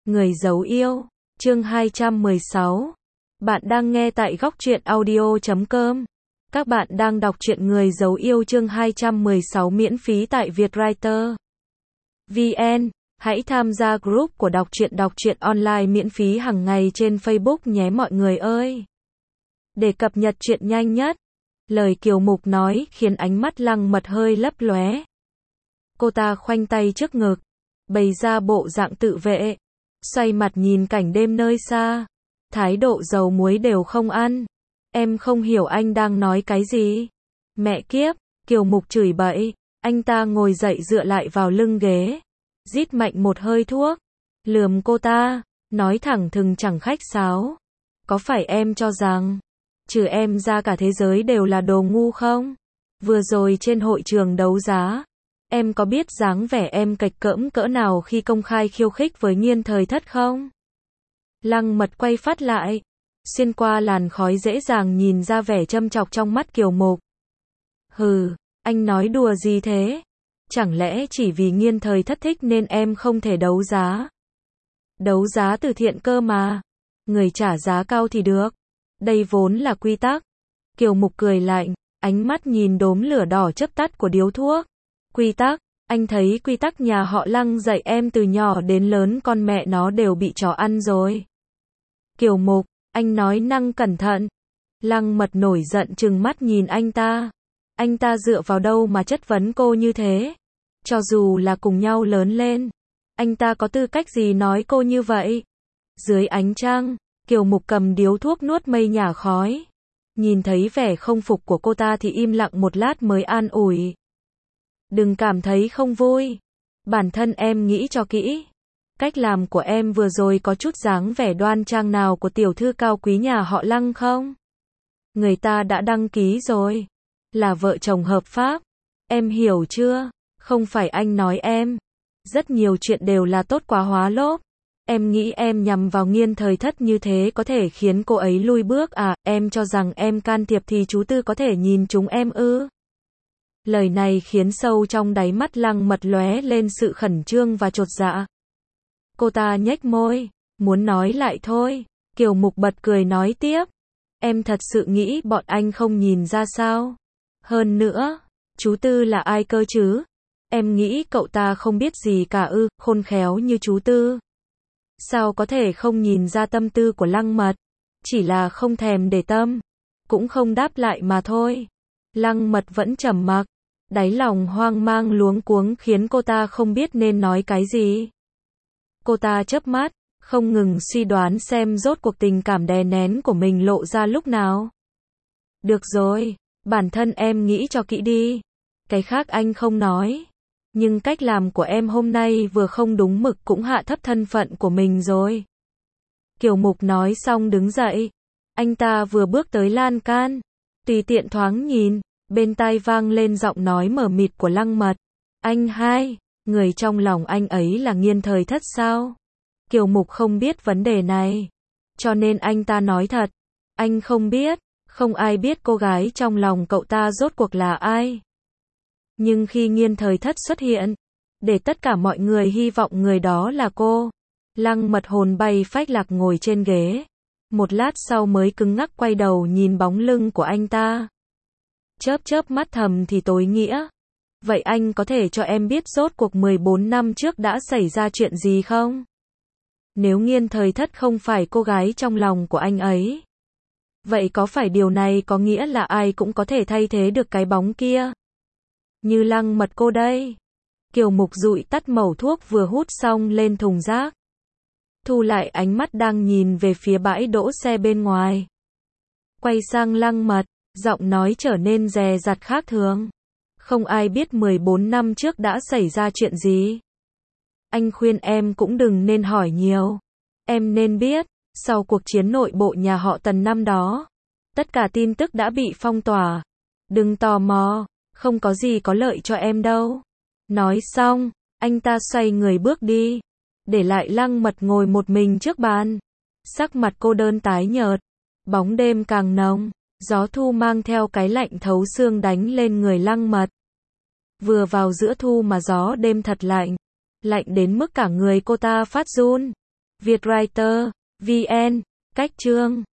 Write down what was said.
Người giấu yêu, chương 216. Bạn đang nghe tại góc truyện audio.com. Các bạn đang đọc truyện Người giấu yêu chương 216 miễn phí tại Vietwriter VN. Hãy tham gia group của đọc truyện online miễn phí hàng ngày trên Facebook nhé mọi người ơi. Để cập nhật truyện nhanh nhất. Lời Kiều Mục nói khiến ánh mắt Lăng Mật hơi lấp lóe. Cô ta khoanh tay trước ngực, bày ra bộ dạng tự vệ, xoay mặt nhìn cảnh đêm nơi xa, thái độ dầu muối đều không ăn. Em không hiểu anh đang nói cái gì. Mẹ kiếp, Kiều Mục chửi bậy. Anh ta ngồi dậy dựa lại vào lưng ghế, rít mạnh một hơi thuốc, lườm cô ta, nói thẳng thừng chẳng khách sáo. Có phải em cho rằng trừ em ra cả thế giới đều là đồ ngu không? Vừa rồi trên hội trường đấu giá, em có biết dáng vẻ em kịch cỡm cỡ nào khi công khai khiêu khích với Nghiên Thời Thất không? Lăng Mật quay phát lại, xuyên qua làn khói dễ dàng nhìn ra vẻ châm chọc trong mắt Kiều Mục. Hừ, anh nói đùa gì thế? Chẳng lẽ chỉ vì Nghiên Thời Thất thích nên em không thể đấu giá? Đấu giá từ thiện cơ mà, người trả giá cao thì được. Đây vốn là quy tắc. Kiều Mục cười lạnh, ánh mắt nhìn đốm lửa đỏ chớp tắt của điếu thuốc. Quy tắc, anh thấy quy tắc nhà họ Lăng dạy em từ nhỏ đến lớn con mẹ nó đều bị chó ăn rồi. Kiều Mục, anh nói năng cẩn thận. Lăng Mật nổi giận trừng mắt nhìn anh ta. Anh ta dựa vào đâu mà chất vấn cô như thế? Cho dù là cùng nhau lớn lên, anh ta có tư cách gì nói cô như vậy? Dưới ánh trăng, Kiều Mục cầm điếu thuốc nuốt mây nhả khói. Nhìn thấy vẻ không phục của cô ta thì im lặng một lát mới an ủi. Đừng cảm thấy không vui. Bản thân em nghĩ cho kỹ. Cách làm của em vừa rồi có chút dáng vẻ đoan trang nào của tiểu thư cao quý nhà họ Lăng không? Người ta đã đăng ký rồi. Là vợ chồng hợp pháp. Em hiểu chưa? Không phải anh nói em. Rất nhiều chuyện đều là tốt quá hóa lốp. Em nghĩ em nhằm vào Nghiên Thời Thất như thế có thể khiến cô ấy lui bước à? Em cho rằng em can thiệp thì chú Tư có thể nhìn chúng em ư? Lời này khiến sâu trong đáy mắt Lăng Mật lóe lên sự khẩn trương và chột dạ. Cô ta nhếch môi, muốn nói lại thôi. Kiều Mục bật cười nói tiếp. Em thật sự nghĩ bọn anh không nhìn ra sao? Hơn nữa, chú Tư là ai cơ chứ? Em nghĩ cậu ta không biết gì cả ư? Khôn khéo như chú Tư, sao có thể không nhìn ra tâm tư của Lăng Mật? Chỉ là không thèm để tâm, cũng không đáp lại mà thôi. Lăng Mật vẫn trầm mặc, đáy lòng hoang mang luống cuống khiến cô ta không biết nên nói cái gì. Cô ta chớp mắt, không ngừng suy đoán xem rốt cuộc tình cảm đè nén của mình lộ ra lúc nào. Được rồi, bản thân em nghĩ cho kỹ đi. Cái khác anh không nói. Nhưng cách làm của em hôm nay vừa không đúng mực cũng hạ thấp thân phận của mình rồi. Kiều Mục nói xong đứng dậy. Anh ta vừa bước tới lan can, tùy tiện thoáng nhìn, bên tai vang lên giọng nói mờ mịt của Lăng Mật. Anh hai, người trong lòng anh ấy là Nghiên Thời Thất sao? Kiều Mục không biết vấn đề này, cho nên anh ta nói thật. Anh không biết, không ai biết cô gái trong lòng cậu ta rốt cuộc là ai. Nhưng khi Nghiên Thời Thất xuất hiện, để tất cả mọi người hy vọng người đó là cô. Lăng Mật hồn bay phách lạc ngồi trên ghế. Một lát sau mới cứng ngắc quay đầu nhìn bóng lưng của anh ta. Chớp chớp mắt thầm thì tối nghĩa. Vậy anh có thể cho em biết rốt cuộc 14 năm trước đã xảy ra chuyện gì không? Nếu Nghiên Thời Thất không phải cô gái trong lòng của anh ấy, vậy có phải điều này có nghĩa là ai cũng có thể thay thế được cái bóng kia? Như Lăng Mật cô đây. Kiều Mục dụi tắt mẩu thuốc vừa hút xong lên thùng rác. Thu lại ánh mắt đang nhìn về phía bãi đỗ xe bên ngoài. Quay sang Lăng Mật, giọng nói trở nên dè dặt khác thường. Không ai biết 14 năm trước đã xảy ra chuyện gì. Anh khuyên em cũng đừng nên hỏi nhiều. Em nên biết, sau cuộc chiến nội bộ nhà họ Tần năm đó, tất cả tin tức đã bị phong tỏa. Đừng tò mò, không có gì có lợi cho em đâu. Nói xong, anh ta xoay người bước đi, để lại Lăng Mật ngồi một mình trước bàn. Sắc mặt cô đơn tái nhợt, bóng đêm càng nồng, gió thu mang theo cái lạnh thấu xương đánh lên người Lăng Mật. Vừa vào giữa thu mà gió đêm thật lạnh, lạnh đến mức cả người cô ta phát run. Vietwriter VN. Cách chương